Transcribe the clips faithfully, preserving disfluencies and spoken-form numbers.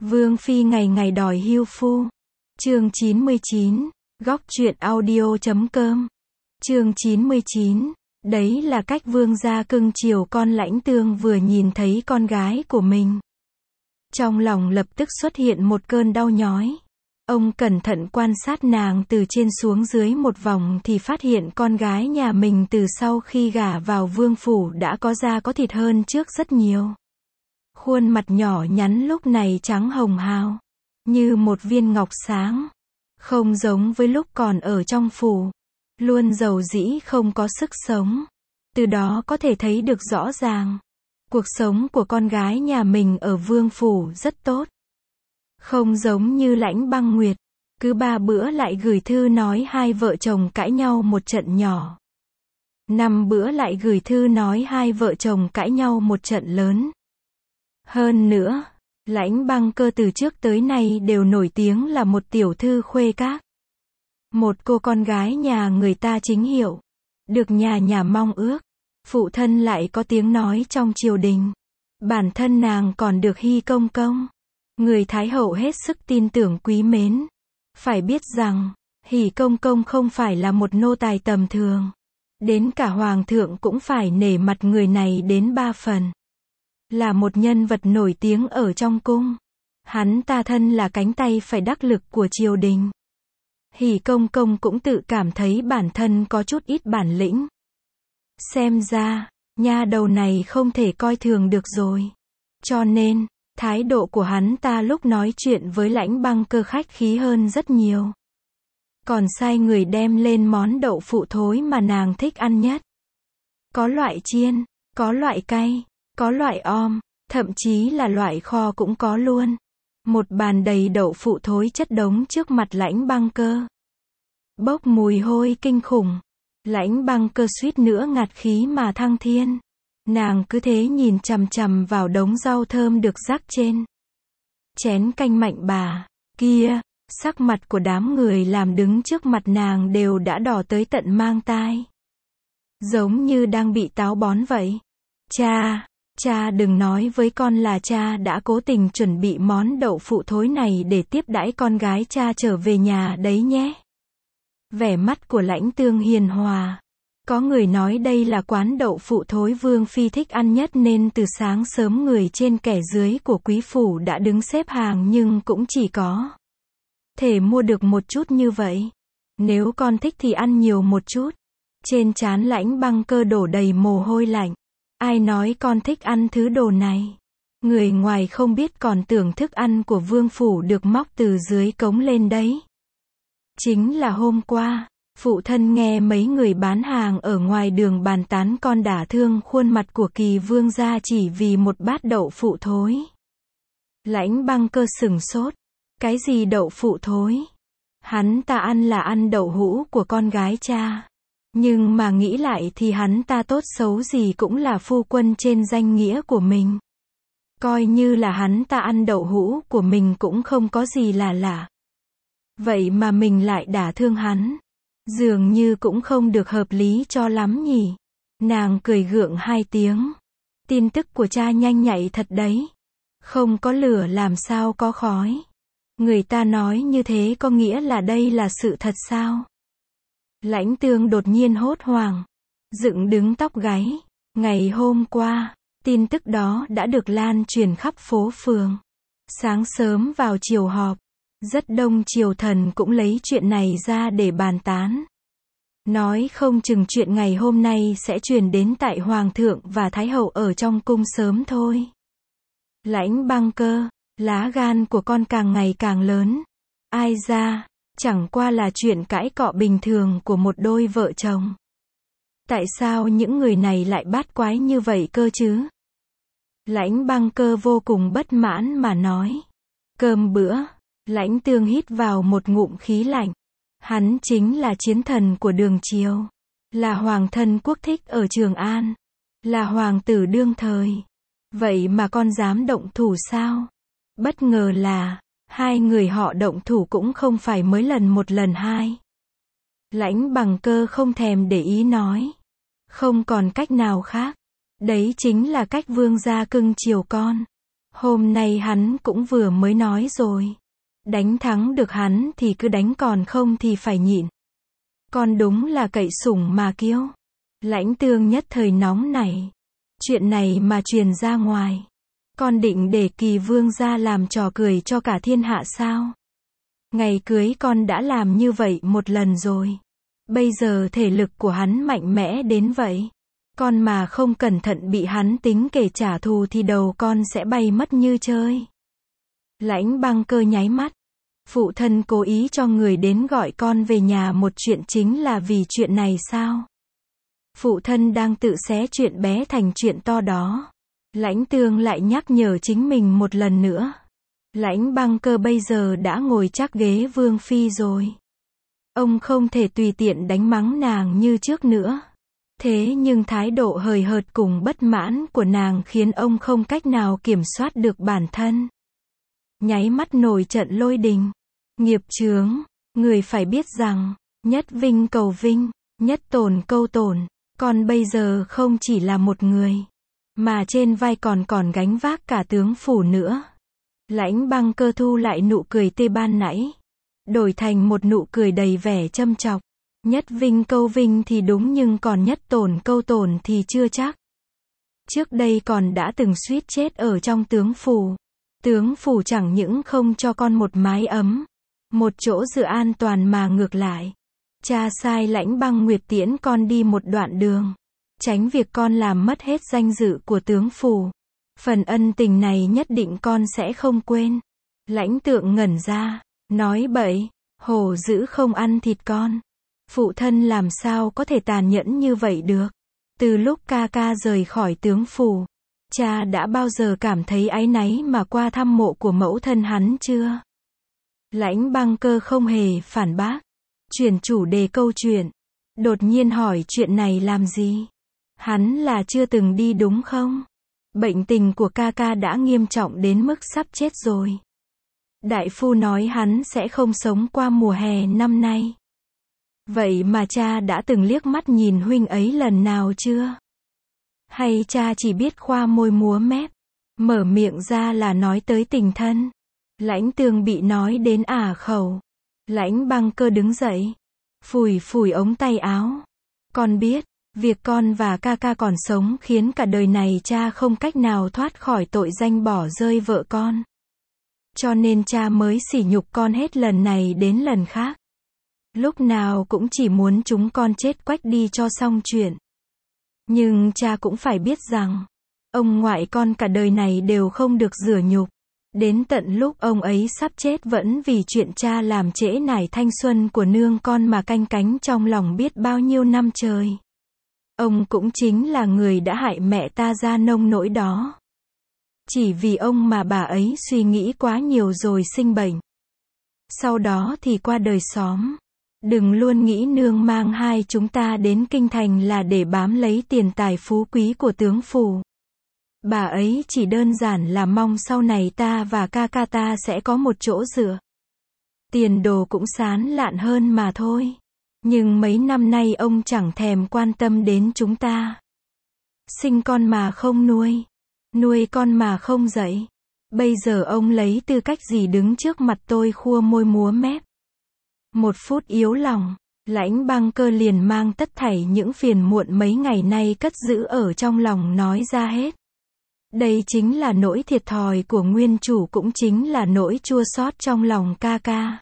Vương phi ngày ngày đòi hưu phu. Chương chín mươi chín, góc truyện audio chấm com. Chương chín mươi chín, đấy là cách vương gia cưng chiều con. Lãnh Tương vừa nhìn thấy con gái của mình, trong lòng lập tức xuất hiện một cơn đau nhói. Ông cẩn thận quan sát nàng từ trên xuống dưới một vòng thì phát hiện con gái nhà mình từ sau khi gả vào vương phủ đã có da có thịt hơn trước rất nhiều. Khuôn mặt nhỏ nhắn lúc này trắng hồng hào, như một viên ngọc sáng. Không giống với lúc còn ở trong phủ, luôn dầu dĩ không có sức sống. Từ đó có thể thấy được rõ ràng, cuộc sống của con gái nhà mình ở vương phủ rất tốt. Không giống như Lãnh Băng Nguyệt, cứ ba bữa lại gửi thư nói hai vợ chồng cãi nhau một trận nhỏ. Năm bữa lại gửi thư nói hai vợ chồng cãi nhau một trận lớn. Hơn nữa, Lãnh Băng Cơ từ trước tới nay đều nổi tiếng là một tiểu thư khuê các. Một cô con gái nhà người ta chính hiệu, được nhà nhà mong ước. Phụ thân lại có tiếng nói trong triều đình. Bản thân nàng còn được Hy Công Công, người Thái Hậu hết sức tin tưởng quý mến. Phải biết rằng, Hỷ Công Công không phải là một nô tài tầm thường. Đến cả Hoàng thượng cũng phải nể mặt người này đến ba phần. Là một nhân vật nổi tiếng ở trong cung. Hắn ta thân là cánh tay phải đắc lực của triều đình. Hỷ Công Công cũng tự cảm thấy bản thân có chút ít bản lĩnh. Xem ra, nha đầu này không thể coi thường được rồi. Cho nên, thái độ của hắn ta lúc nói chuyện với Lãnh Băng Cơ khách khí hơn rất nhiều. Còn sai người đem lên món đậu phụ thối mà nàng thích ăn nhất. Có loại chiên, có loại cay, có loại om, thậm chí là loại kho cũng có luôn. Một bàn đầy đậu phụ thối chất đống trước mặt Lãnh Băng Cơ. Bốc mùi hôi kinh khủng. Lãnh Băng Cơ suýt nữa ngạt khí mà thăng thiên. Nàng cứ thế nhìn chằm chằm vào đống rau thơm được rắc trên chén canh Mạnh Bà kia. Sắc mặt của đám người làm đứng trước mặt nàng đều đã đỏ tới tận mang tai. Giống như đang bị táo bón vậy. Cha, cha đừng nói với con là cha đã cố tình chuẩn bị món đậu phụ thối này để tiếp đãi con gái cha trở về nhà đấy nhé. Vẻ mắt của Lãnh Tương hiền hòa. Có người nói đây là quán đậu phụ thối vương phi thích ăn nhất nên từ sáng sớm người trên kẻ dưới của quý phủ đã đứng xếp hàng nhưng cũng chỉ có thể mua được một chút như vậy. Nếu con thích thì ăn nhiều một chút. Trên trán Lãnh Băng Cơ đổ đầy mồ hôi lạnh. Ai nói con thích ăn thứ đồ này? Người ngoài không biết còn tưởng thức ăn của vương phủ được móc từ dưới cống lên đấy. Chính là hôm qua, phụ thân nghe mấy người bán hàng ở ngoài đường bàn tán con đả thương khuôn mặt của Kỳ vương gia chỉ vì một bát đậu phụ thối. Lãnh Băng Cơ sửng sốt. Cái gì đậu phụ thối? Hắn ta ăn là ăn đậu hũ của con gái cha. Nhưng mà nghĩ lại thì hắn ta tốt xấu gì cũng là phu quân trên danh nghĩa của mình. Coi như là hắn ta ăn đậu hũ của mình cũng không có gì là lạ. Vậy mà mình lại đả thương hắn. Dường như cũng không được hợp lý cho lắm nhỉ. Nàng cười gượng hai tiếng. Tin tức của cha nhanh nhạy thật đấy. Không có lửa làm sao có khói. Người ta nói như thế có nghĩa là đây là sự thật sao? Lãnh Tương đột nhiên hốt hoảng, dựng đứng tóc gáy. Ngày hôm qua, tin tức đó đã được lan truyền khắp phố phường. Sáng sớm vào chiều họp, rất đông triều thần cũng lấy chuyện này ra để bàn tán. Nói không chừng chuyện ngày hôm nay sẽ truyền đến tại Hoàng thượng và Thái Hậu ở trong cung sớm thôi. Lãnh Băng Cơ, lá gan của con càng ngày càng lớn. Ai ra, chẳng qua là chuyện cãi cọ bình thường của một đôi vợ chồng. Tại sao những người này lại bát quái như vậy cơ chứ? Lãnh Băng Cơ vô cùng bất mãn mà nói. Cơm bữa, Lãnh Tương hít vào một ngụm khí lạnh. Hắn chính là chiến thần của đường triều. Là hoàng thân quốc thích ở Trường An. Là hoàng tử đương thời. Vậy mà con dám động thủ sao? Bất ngờ là, hai người họ động thủ cũng không phải mới lần một lần hai. Lãnh Băng Cơ không thèm để ý nói. Không còn cách nào khác. Đấy chính là cách vương gia cưng chiều con. Hôm nay hắn cũng vừa mới nói rồi. Đánh thắng được hắn thì cứ đánh, còn không thì phải nhịn. Con đúng là cậy sủng mà kiêu. Lãnh Tương nhất thời nóng nảy. Chuyện này mà truyền ra ngoài, con định để Kỳ vương gia làm trò cười cho cả thiên hạ sao? Ngày cưới con đã làm như vậy một lần rồi. Bây giờ thể lực của hắn mạnh mẽ đến vậy. Con mà không cẩn thận bị hắn tính kể trả thù thì đầu con sẽ bay mất như chơi. Lãnh Băng Cơ nháy mắt. Phụ thân cố ý cho người đến gọi con về nhà một chuyện chính là vì chuyện này sao? Phụ thân đang tự xé chuyện bé thành chuyện to đó. Lãnh Tương lại nhắc nhở chính mình một lần nữa. Lãnh Băng Cơ bây giờ đã ngồi chắc ghế vương phi rồi. Ông không thể tùy tiện đánh mắng nàng như trước nữa. Thế nhưng thái độ hời hợt cùng bất mãn của nàng khiến ông không cách nào kiểm soát được bản thân. Nháy mắt nổi trận lôi đình. Nghiệp chướng, người phải biết rằng, nhất vinh cầu vinh, nhất tổn câu tổn. Con bây giờ không chỉ là một người, mà trên vai còn còn gánh vác cả tướng phủ nữa. Lãnh Băng Cơ thu lại nụ cười tê ban nãy, đổi thành một nụ cười đầy vẻ châm chọc. Nhất vinh câu vinh thì đúng, nhưng còn nhất tổn câu tổn thì chưa chắc. Trước đây còn đã từng suýt chết ở trong tướng phủ. Tướng phủ chẳng những không cho con một mái ấm, một chỗ dựa an toàn, mà ngược lại, cha sai Lãnh Băng Nguyệt tiễn con đi một đoạn đường, tránh việc con làm mất hết danh dự của tướng phủ. Phần ân tình này nhất định con sẽ không quên. Lãnh Tượng ngẩn ra, nói bậy, hổ dữ không ăn thịt con. Phụ thân làm sao có thể tàn nhẫn như vậy được? Từ lúc ca ca rời khỏi tướng phủ, cha đã bao giờ cảm thấy áy náy mà qua thăm mộ của mẫu thân hắn chưa? Lãnh Băng Cơ không hề phản bác, chuyển chủ đề câu chuyện. Đột nhiên hỏi chuyện này làm gì? Hắn là chưa từng đi đúng không? Bệnh tình của ca ca đã nghiêm trọng đến mức sắp chết rồi. Đại phu nói hắn sẽ không sống qua mùa hè năm nay. Vậy mà cha đã từng liếc mắt nhìn huynh ấy lần nào chưa? Hay cha chỉ biết khoa môi múa mép, mở miệng ra là nói tới tình thân? Lãnh Tương bị nói đến ả khẩu. Lãnh Băng Cơ đứng dậy, phủi phủi ống tay áo. Con biết, việc con và ca ca còn sống khiến cả đời này cha không cách nào thoát khỏi tội danh bỏ rơi vợ con. Cho nên cha mới sỉ nhục con hết lần này đến lần khác. Lúc nào cũng chỉ muốn chúng con chết quách đi cho xong chuyện. Nhưng cha cũng phải biết rằng, ông ngoại con cả đời này đều không được rửa nhục. Đến tận lúc ông ấy sắp chết vẫn vì chuyện cha làm trễ nải thanh xuân của nương con mà canh cánh trong lòng biết bao nhiêu năm trời. Ông cũng chính là người đã hại mẹ ta ra nông nỗi đó. Chỉ vì ông mà bà ấy suy nghĩ quá nhiều rồi sinh bệnh. Sau đó thì qua đời xóm. Đừng luôn nghĩ nương mang hai chúng ta đến kinh thành là để bám lấy tiền tài phú quý của tướng phủ. Bà ấy chỉ đơn giản là mong sau này ta và ca ca ta sẽ có một chỗ dựa. Tiền đồ cũng sán lạn hơn mà thôi. Nhưng mấy năm nay ông chẳng thèm quan tâm đến chúng ta. Sinh con mà không nuôi, nuôi con mà không dạy. Bây giờ ông lấy tư cách gì đứng trước mặt tôi khua môi múa mép? Một phút yếu lòng, Lãnh Băng Cơ liền mang tất thảy những phiền muộn mấy ngày nay cất giữ ở trong lòng nói ra hết. Đây chính là nỗi thiệt thòi của nguyên chủ, cũng chính là nỗi chua xót trong lòng ca ca.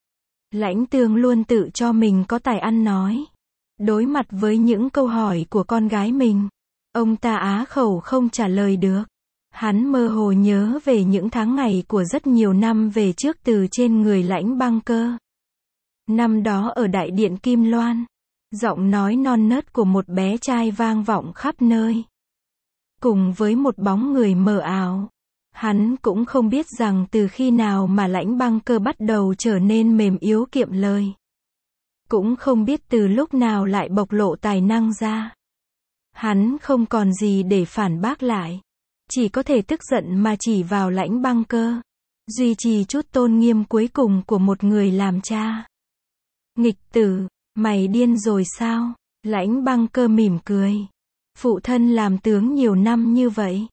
Lãnh Tương luôn tự cho mình có tài ăn nói. Đối mặt với những câu hỏi của con gái mình, ông ta á khẩu không trả lời được. Hắn mơ hồ nhớ về những tháng ngày của rất nhiều năm về trước từ trên người Lãnh Băng Cơ. Năm đó ở đại điện Kim Loan, giọng nói non nớt của một bé trai vang vọng khắp nơi. Cùng với một bóng người mờ ảo. Hắn cũng không biết rằng từ khi nào mà Lãnh Băng Cơ bắt đầu trở nên mềm yếu kiệm lời. Cũng không biết từ lúc nào lại bộc lộ tài năng ra. Hắn không còn gì để phản bác lại. Chỉ có thể tức giận mà chỉ vào Lãnh Băng Cơ. Duy trì chút tôn nghiêm cuối cùng của một người làm cha. Nghịch tử, mày điên rồi sao? Lãnh Băng Cơ mỉm cười. Phụ thân làm tướng nhiều năm như vậy.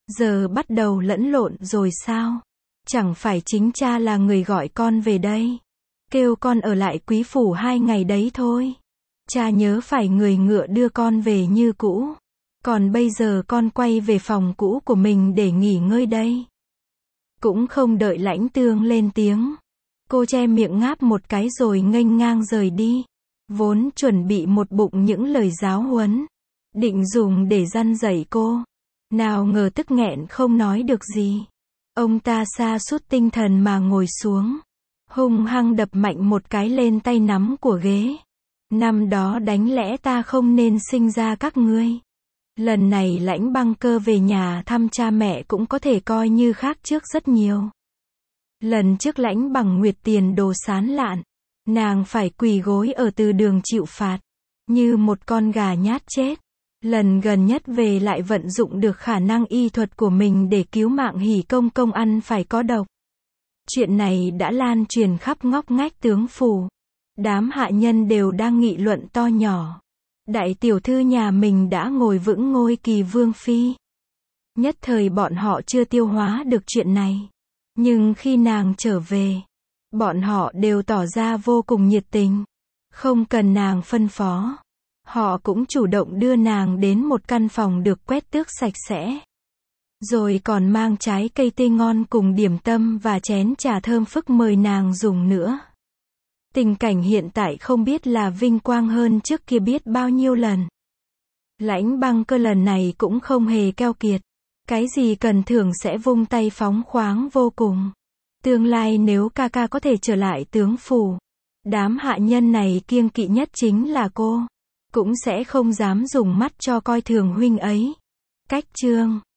Giờ bắt đầu lẫn lộn rồi sao? Chẳng phải chính cha là người gọi con về đây. Kêu con ở lại quý phủ hai ngày đấy thôi. Cha nhớ phải người ngựa đưa con về như cũ. Còn bây giờ con quay về phòng cũ của mình để nghỉ ngơi đây. Cũng không đợi Lãnh Tương lên tiếng. Cô che miệng ngáp một cái rồi nghênh ngang rời đi. Vốn chuẩn bị một bụng những lời giáo huấn. Định dùng để răn dạy cô. Nào ngờ tức nghẹn không nói được gì. Ông ta sa sút tinh thần mà ngồi xuống. Hung hăng đập mạnh một cái lên tay nắm của ghế. Năm đó đáng lẽ ta không nên sinh ra các ngươi. Lần này Lãnh Băng Cơ về nhà thăm cha mẹ cũng có thể coi như khác trước rất nhiều. Lần trước Lãnh Bằng Nguyệt tiền đồ sán lạn. Nàng phải quỳ gối ở từ đường chịu phạt. Như một con gà nhát chết. Lần gần nhất về lại vận dụng được khả năng y thuật của mình để cứu mạng Hỉ Công Công ăn phải có độc. Chuyện này đã lan truyền khắp ngóc ngách tướng phủ. Đám hạ nhân đều đang nghị luận to nhỏ. Đại tiểu thư nhà mình đã ngồi vững ngôi kỳ vương phi. Nhất thời bọn họ chưa tiêu hóa được chuyện này. Nhưng khi nàng trở về, bọn họ đều tỏ ra vô cùng nhiệt tình. Không cần nàng phân phó. Họ cũng chủ động đưa nàng đến một căn phòng được quét tước sạch sẽ. Rồi còn mang trái cây tươi ngon cùng điểm tâm và chén trà thơm phức mời nàng dùng nữa. Tình cảnh hiện tại không biết là vinh quang hơn trước kia biết bao nhiêu lần. Lãnh Băng Cơ lần này cũng không hề keo kiệt. Cái gì cần thưởng sẽ vung tay phóng khoáng vô cùng. Tương lai nếu ca ca có thể trở lại tướng phủ, đám hạ nhân này kiêng kỵ nhất chính là cô. Cũng sẽ không dám dùng mắt cho coi thường huynh ấy. Cách chương